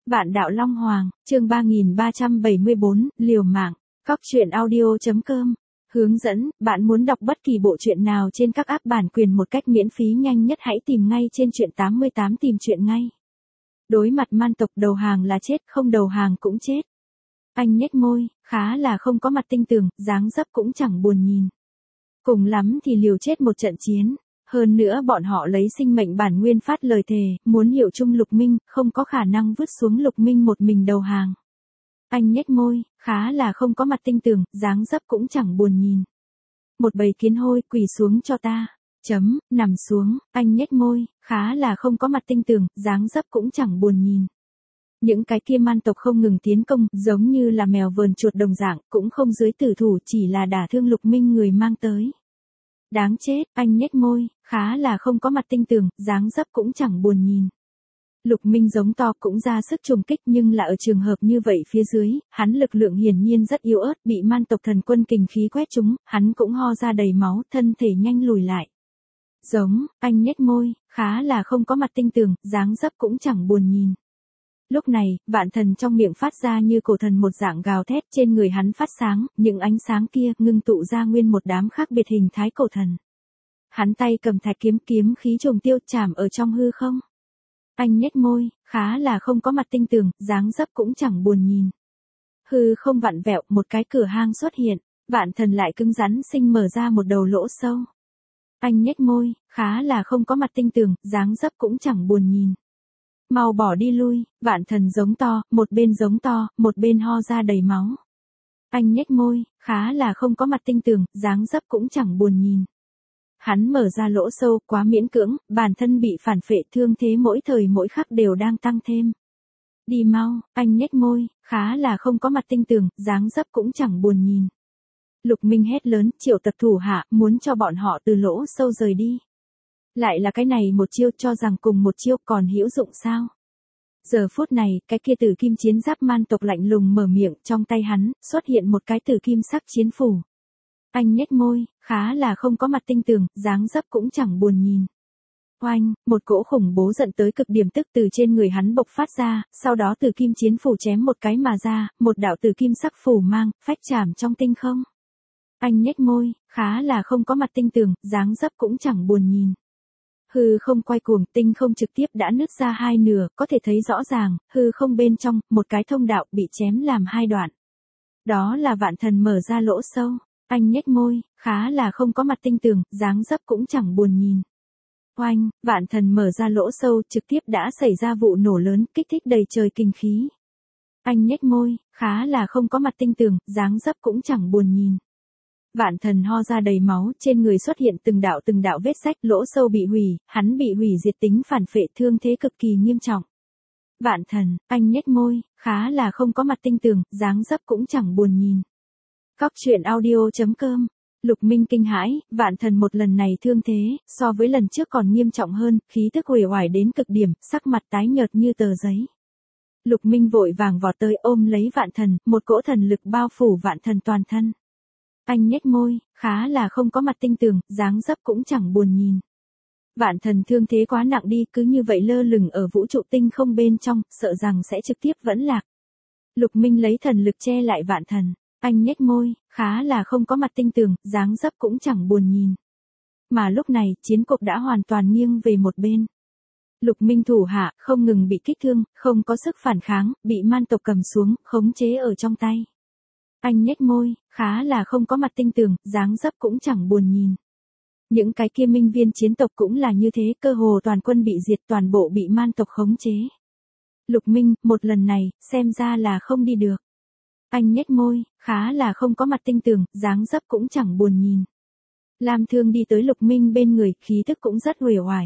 Vạn đạo Long Hoàng, chương 3374, liều mạng, Cóc truyện audio.com. Hướng dẫn, bạn muốn đọc bất kỳ bộ truyện nào trên các app bản quyền một cách miễn phí nhanh nhất hãy tìm ngay trên truyện 88 tìm truyện ngay. Đối mặt man tộc đầu hàng là chết, không đầu hàng cũng chết. Anh nhếch môi, khá là không có mặt tinh tường, dáng dấp cũng chẳng buồn nhìn. Cùng lắm thì liều chết một trận chiến. Hơn nữa bọn họ lấy sinh mệnh bản nguyên phát lời thề, muốn hiệu chung Lục Minh, không có khả năng vứt xuống Lục Minh một mình đầu hàng. Anh nhếch môi, khá là không có mặt tinh tường, dáng dấp cũng chẳng buồn nhìn. Một bầy kiến hôi, quỳ xuống cho ta. Nằm xuống, anh nhếch môi, khá là không có mặt tinh tường, dáng dấp cũng chẳng buồn nhìn. Những cái kia man tộc không ngừng tiến công, giống như là mèo vờn chuột đồng dạng, cũng không dưới tử thủ, chỉ là đả thương Lục Minh người mang tới. Đáng chết, anh nhếch môi, khá là không có mặt tinh tường, dáng dấp cũng chẳng buồn nhìn. Lục Minh giống to cũng ra sức trùng kích nhưng là ở trường hợp như vậy phía dưới, hắn lực lượng hiển nhiên rất yếu ớt, bị man tộc thần quân kình khí quét trúng, hắn cũng ho ra đầy máu, thân thể nhanh lùi lại. Giống, anh nhếch môi, khá là không có mặt tinh tường, dáng dấp cũng chẳng buồn nhìn. Lúc này, vạn thần trong miệng phát ra như cổ thần một dạng gào thét, trên người hắn phát sáng, những ánh sáng kia ngưng tụ ra nguyên một đám khác biệt hình thái cổ thần. Hắn tay cầm thạch kiếm, kiếm khí trùng tiêu chạm ở trong hư không. Anh nhếch môi, khá là không có mặt tinh tường, dáng dấp cũng chẳng buồn nhìn. Hư không vặn vẹo, một cái cửa hang xuất hiện, vạn thần lại cứng rắn sinh mở ra một đầu lỗ sâu. Anh nhếch môi, khá là không có mặt tinh tường, dáng dấp cũng chẳng buồn nhìn. Mau bỏ đi lui, vạn thần giống to, một bên giống to, một bên ho ra đầy máu. Anh nhếch môi, khá là không có mặt tinh tường, dáng dấp cũng chẳng buồn nhìn. Hắn mở ra lỗ sâu, quá miễn cưỡng, bản thân bị phản phệ thương thế mỗi thời mỗi khắc đều đang tăng thêm. Đi mau, anh nhếch môi, khá là không có mặt tinh tường, dáng dấp cũng chẳng buồn nhìn. Lục Minh hét lớn, triệu tập thủ hạ, muốn cho bọn họ từ lỗ sâu rời đi. Lại là cái này một chiêu, cho rằng cùng một chiêu còn hữu dụng sao? Giờ phút này, cái kia tử kim chiến giáp man tộc lạnh lùng mở miệng, trong tay hắn, xuất hiện một cái tử kim sắc chiến phủ. Anh nhếch môi, khá là không có mặt tinh tường, dáng dấp cũng chẳng buồn nhìn. Oanh, một cỗ khủng bố giận tới cực điểm tức từ trên người hắn bộc phát ra, sau đó tử kim chiến phủ chém một cái mà ra, một đạo tử kim sắc phủ mang, phách chạm trong tinh không. Anh nhếch môi, khá là không có mặt tinh tường, dáng dấp cũng chẳng buồn nhìn. Hư không quay cuồng, tinh không trực tiếp đã nứt ra hai nửa, có thể thấy rõ ràng, hư không bên trong, một cái thông đạo bị chém làm hai đoạn. Đó là vạn thần mở ra lỗ sâu. Anh nhếch môi, khá là không có mặt tinh tường, dáng dấp cũng chẳng buồn nhìn. Oanh, vạn thần mở ra lỗ sâu, trực tiếp đã xảy ra vụ nổ lớn, kích thích đầy trời kinh khí. Anh nhếch môi, khá là không có mặt tinh tường, dáng dấp cũng chẳng buồn nhìn. Vạn thần ho ra đầy máu, trên người xuất hiện từng đạo vết rách, lỗ sâu bị hủy, hắn bị hủy diệt tính phản phệ thương thế cực kỳ nghiêm trọng. Vạn thần, anh nhếch môi, khá là không có mặt tinh tường, dáng dấp cũng chẳng buồn nhìn. Cóc truyện audio.com. Lục Minh kinh hãi, vạn thần một lần này thương thế, so với lần trước còn nghiêm trọng hơn, khí tức uể oải đến cực điểm, sắc mặt tái nhợt như tờ giấy. Lục Minh vội vàng vọt tới ôm lấy vạn thần, một cỗ thần lực bao phủ vạn thần toàn thân. Anh nhếch môi, khá là không có mặt tinh tường, dáng dấp cũng chẳng buồn nhìn. Vạn thần thương thế quá nặng đi, cứ như vậy lơ lửng ở vũ trụ tinh không bên trong, sợ rằng sẽ trực tiếp vẫn lạc. Lục Minh lấy thần lực che lại vạn thần. Anh nhếch môi, khá là không có mặt tinh tường, dáng dấp cũng chẳng buồn nhìn. Mà lúc này, chiến cục đã hoàn toàn nghiêng về một bên. Lục Minh thủ hạ, không ngừng bị kích thương, không có sức phản kháng, bị man tộc cầm xuống, khống chế ở trong tay. Anh nhếch môi, khá là không có mặt tinh tường, dáng dấp cũng chẳng buồn nhìn. Những cái kia minh viên chiến tộc cũng là như thế, cơ hồ toàn quân bị diệt, toàn bộ bị man tộc khống chế. Lục Minh, một lần này, xem ra là không đi được. Anh nhếch môi, khá là không có mặt tinh tường, dáng dấp cũng chẳng buồn nhìn. Lam Thương đi tới Lục Minh bên người, khí tức cũng rất uể oải.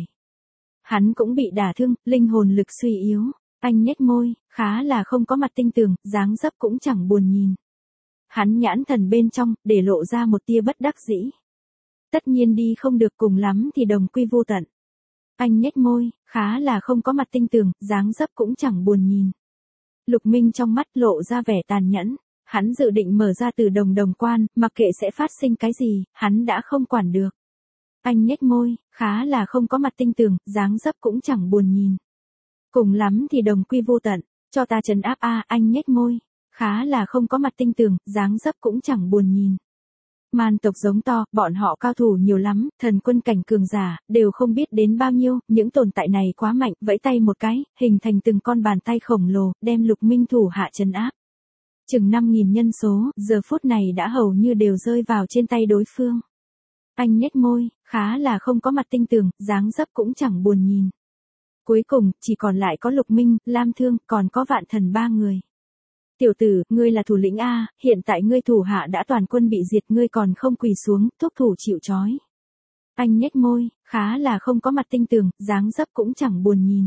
Hắn cũng bị đả thương, linh hồn lực suy yếu. Anh nhếch môi, khá là không có mặt tinh tường, dáng dấp cũng chẳng buồn nhìn. Hắn nhãn thần bên trong, để lộ ra một tia bất đắc dĩ. Tất nhiên đi không được, cùng lắm thì đồng quy vô tận. Anh nhếch môi, khá là không có mặt tinh tường, dáng dấp cũng chẳng buồn nhìn. Lục Minh trong mắt lộ ra vẻ tàn nhẫn, hắn dự định mở ra từ đồng quan, mặc kệ sẽ phát sinh cái gì, hắn đã không quản được. Anh nhếch môi, khá là không có mặt tinh tường, dáng dấp cũng chẳng buồn nhìn. Cùng lắm thì đồng quy vô tận. Cho ta trấn áp a, anh nhếch môi, khá là không có mặt tinh tường, dáng dấp cũng chẳng buồn nhìn. Man tộc giống to, bọn họ cao thủ nhiều lắm, thần quân cảnh cường giả, đều không biết đến bao nhiêu, những tồn tại này quá mạnh, vẫy tay một cái, hình thành từng con bàn tay khổng lồ, đem Lục Minh thủ hạ trấn áp. Chừng 5.000 nhân số, giờ phút này đã hầu như đều rơi vào trên tay đối phương. Anh nhếch môi, khá là không có mặt tinh tường, dáng dấp cũng chẳng buồn nhìn. Cuối cùng, chỉ còn lại có Lục Minh, Lam Thương, còn có Vạn Thần 3 người. Tiểu tử, ngươi là thủ lĩnh A, hiện tại ngươi thủ hạ đã toàn quân bị diệt, ngươi còn không quỳ xuống, thúc thủ chịu trói. Anh nhếch môi, khá là không có mặt tinh tường, dáng dấp cũng chẳng buồn nhìn.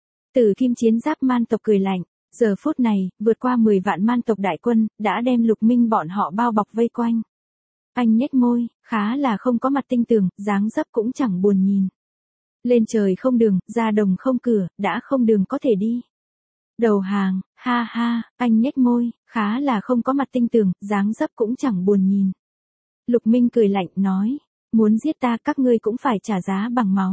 Tử Kim chiến giáp man tộc cười lạnh, giờ phút này, vượt qua 10 vạn man tộc đại quân, đã đem Lục Minh bọn họ bao bọc vây quanh. Anh nhếch môi, khá là không có mặt tinh tường, dáng dấp cũng chẳng buồn nhìn. Lên trời không đường, ra đồng không cửa, đã không đường có thể đi. Đầu hàng, ha ha, anh nhếch môi, khá là không có mặt tinh tường, dáng dấp cũng chẳng buồn nhìn. Lục Minh cười lạnh nói, muốn giết ta các ngươi cũng phải trả giá bằng máu.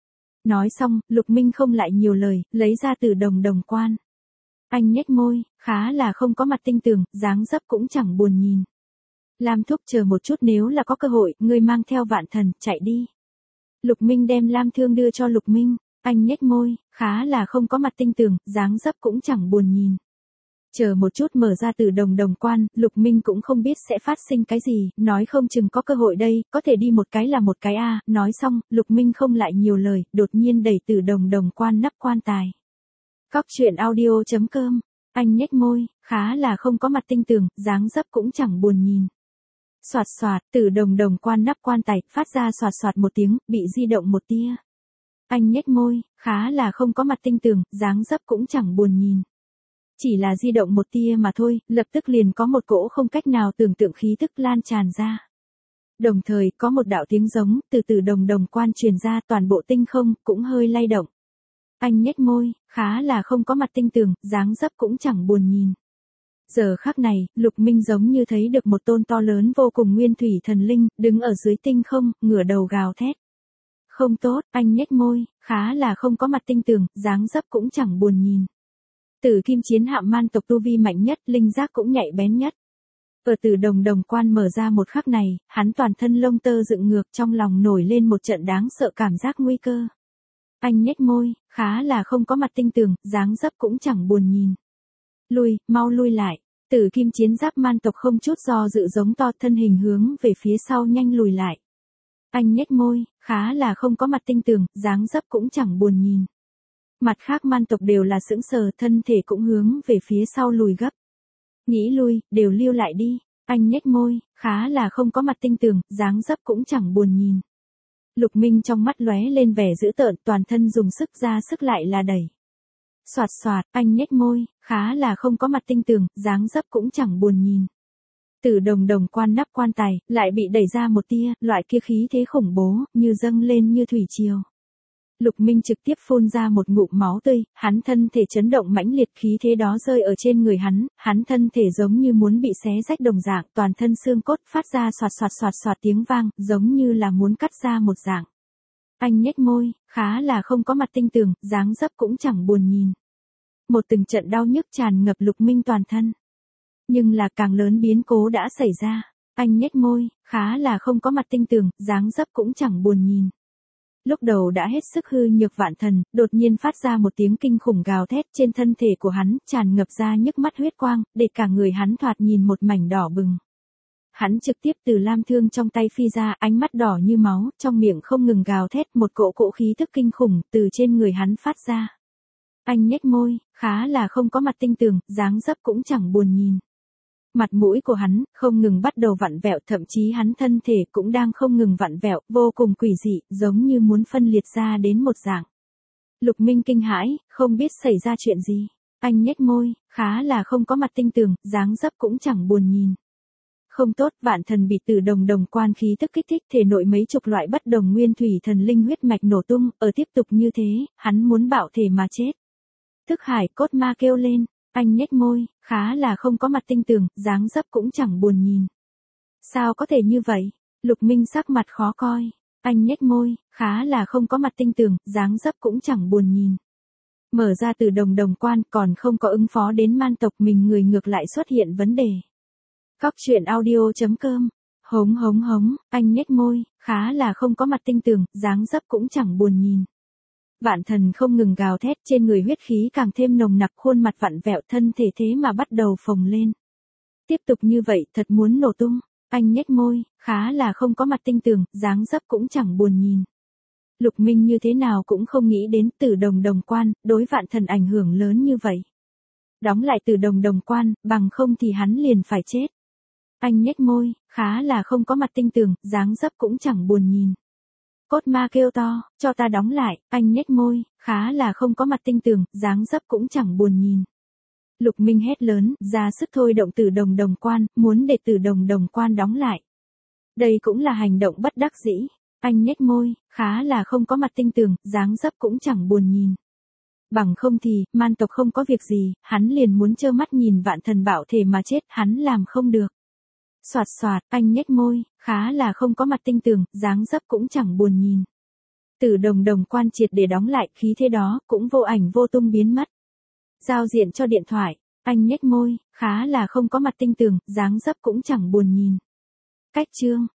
Nói xong, Lục Minh không lại nhiều lời, lấy ra từ đồng quan. Anh nhếch môi, khá là không có mặt tinh tường, dáng dấp cũng chẳng buồn nhìn. Lam thúc chờ một chút, nếu là có cơ hội, ngươi mang theo Vạn Thần, chạy đi. Lục Minh đem Lam Thương đưa cho Lục Minh. Anh nhếch môi, khá là không có mặt tinh tường, dáng dấp cũng chẳng buồn nhìn. Chờ một chút, mở ra từ đồng quan, Lục Minh cũng không biết sẽ phát sinh cái gì, nói không chừng có cơ hội đây, có thể đi một cái là một cái a. Nói xong, Lục Minh không lại nhiều lời, đột nhiên đẩy từ đồng quan nắp quan tài. Cóc truyện audio.com, anh nhếch môi, khá là không có mặt tinh tường, dáng dấp cũng chẳng buồn nhìn. Soạt soạt, từ đồng quan nắp quan tài, phát ra soạt soạt một tiếng, bị di động một tia. Anh nhếch môi, khá là không có mặt tinh tường, dáng dấp cũng chẳng buồn nhìn. Chỉ là di động một tia mà thôi, lập tức liền có một cỗ không cách nào tưởng tượng khí tức lan tràn ra. Đồng thời, có một đạo tiếng giống, từ đồng quan truyền ra, toàn bộ tinh không, cũng hơi lay động. Anh nhếch môi, khá là không có mặt tinh tường, dáng dấp cũng chẳng buồn nhìn. Giờ khắc này, Lục Minh giống như thấy được một tôn to lớn vô cùng nguyên thủy thần linh, đứng ở dưới tinh không, ngửa đầu gào thét. Không tốt, anh nhếch môi, khá là không có mặt tinh tường, dáng dấp cũng chẳng buồn nhìn. Tử Kim chiến hạm man tộc tu vi mạnh nhất, linh giác cũng nhạy bén nhất. Ở từ đồng quan mở ra một khắc này, hắn toàn thân lông tơ dựng ngược, trong lòng nổi lên một trận đáng sợ cảm giác nguy cơ. Anh nhếch môi, khá là không có mặt tinh tường, dáng dấp cũng chẳng buồn nhìn. Lui, mau lui lại. Tử Kim chiến giáp man tộc không chút do dự giống to, thân hình hướng về phía sau nhanh lùi lại. Anh nhếch môi, khá là không có mặt tinh tường, dáng dấp cũng chẳng buồn nhìn. Mặt khác man tộc đều là sững sờ, thân thể cũng hướng về phía sau lùi gấp. Nghĩ lui, đều lưu lại đi. Anh nhếch môi, khá là không có mặt tinh tường, dáng dấp cũng chẳng buồn nhìn. Lục Minh trong mắt lóe lên vẻ dữ tợn, toàn thân dùng sức ra sức lại là đẩy. Soạt soạt, anh nhếch môi, khá là không có mặt tinh tường, dáng dấp cũng chẳng buồn nhìn. Từ đồng quan nắp quan tài, lại bị đẩy ra một tia, loại kia khí thế khủng bố, như dâng lên như thủy triều. Lục Minh trực tiếp phun ra một ngụm máu tươi, hắn thân thể chấn động mãnh liệt, khí thế đó rơi ở trên người hắn thân thể giống như muốn bị xé rách đồng dạng, toàn thân xương cốt phát ra xoạt tiếng vang, giống như là muốn cắt ra một dạng. Anh nhếch môi, khá là không có mặt tinh tường, dáng dấp cũng chẳng buồn nhìn. Một từng trận đau nhức tràn ngập Lục Minh toàn thân. Nhưng là càng lớn biến cố đã xảy ra. Anh nhếch môi, khá là không có mặt tinh tường, dáng dấp cũng chẳng buồn nhìn. Lúc đầu đã hết sức hư nhược Vạn Thần, đột nhiên phát ra một tiếng kinh khủng gào thét, trên thân thể của hắn tràn ngập ra nhức mắt huyết quang, để cả người hắn thoạt nhìn một mảnh đỏ bừng. Hắn trực tiếp từ Lam Thương trong tay phi ra, ánh mắt đỏ như máu, trong miệng không ngừng gào thét, một cỗ khí tức kinh khủng từ trên người hắn phát ra. Anh nhếch môi, khá là không có mặt tinh tường, dáng dấp cũng chẳng buồn nhìn. Mặt mũi của hắn không ngừng bắt đầu vặn vẹo, thậm chí hắn thân thể cũng đang không ngừng vặn vẹo, vô cùng quỷ dị, giống như muốn phân liệt ra đến một dạng. Lục Minh kinh hãi, không biết xảy ra chuyện gì. Anh nhếch môi, khá là không có mặt tinh tường, dáng dấp cũng chẳng buồn nhìn. Không tốt, Vạn Thần bị từ đồng quan khí tức kích thích, thể nội mấy chục loại bất đồng nguyên thủy thần linh huyết mạch nổ tung, ở tiếp tục như thế, hắn muốn bạo thể mà chết. Thức Hải cốt ma kêu lên. Anh nhếch môi, khá là không có mặt tinh tường, dáng dấp cũng chẳng buồn nhìn. Sao có thể như vậy? Lục Minh sắc mặt khó coi. Anh nhếch môi, khá là không có mặt tinh tường, dáng dấp cũng chẳng buồn nhìn. Mở ra từ đồng quan còn không có ứng phó đến man tộc mình người ngược lại xuất hiện vấn đề. Cóc truyện audio.com. Hống hống hống, anh nhếch môi, khá là không có mặt tinh tường, dáng dấp cũng chẳng buồn nhìn. Vạn thần không ngừng gào thét, trên người huyết khí càng thêm nồng nặc, khuôn mặt vặn vẹo, thân thể thế mà bắt đầu phồng lên. Tiếp tục như vậy, thật muốn nổ tung. Anh nhếch môi, khá là không có mặt tinh tường, dáng dấp cũng chẳng buồn nhìn. Lục Minh như thế nào cũng không nghĩ đến từ đồng quan, đối vạn thần ảnh hưởng lớn như vậy. Đóng lại từ đồng quan, bằng không thì hắn liền phải chết. Anh nhếch môi, khá là không có mặt tinh tường, dáng dấp cũng chẳng buồn nhìn. Cốt ma kêu to, cho ta đóng lại, anh nhếch môi, khá là không có mặt tinh tường, dáng dấp cũng chẳng buồn nhìn. Lục Minh hét lớn, ra sức thôi động từ đồng quan, muốn để từ đồng quan đóng lại. Đây cũng là hành động bất đắc dĩ. Anh nhếch môi, khá là không có mặt tinh tường, dáng dấp cũng chẳng buồn nhìn. Bằng không thì, man tộc không có việc gì, hắn liền muốn trơ mắt nhìn vạn thần bạo thể mà chết, hắn làm không được. Soạt soạt, anh nhếch môi, khá là không có mặt tinh tường, dáng dấp cũng chẳng buồn nhìn. Từ đồng quan triệt để đóng lại, khí thế đó, cũng vô ảnh vô tung biến mất. Giao diện cho điện thoại, anh nhếch môi, khá là không có mặt tinh tường, dáng dấp cũng chẳng buồn nhìn. Cách chương.